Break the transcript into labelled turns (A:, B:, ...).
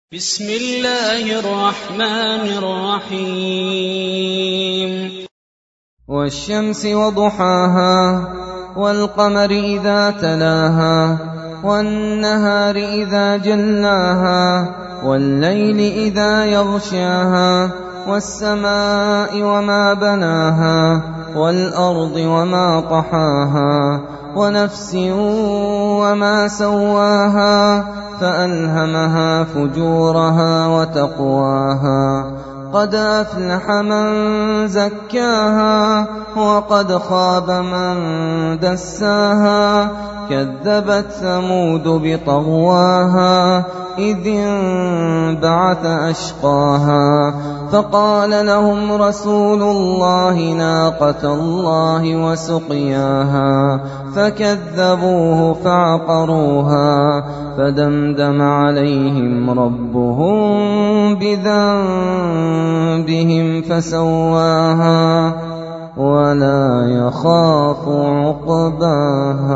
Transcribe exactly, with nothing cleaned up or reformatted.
A: بسم الله الرحمن الرحيم
B: والشمس وضحاها والقمر إذا تلاها والنهار إذا جلاها والليل إذا يغشاها والسماء وما بناها والأرض وما طحاها ونفس وما سواها فألهمها فجورها وتقواها قد أفلح من زكاها وقد خاب من دساها كذبت ثمود بطغواها إذ انبعث أشقاها فقال لهم رسول الله ناقة الله وسقياها فكذبوه فعقروها فدمدم عليهم ربهم بذنبهم فسواها ولا يخاف عقباها.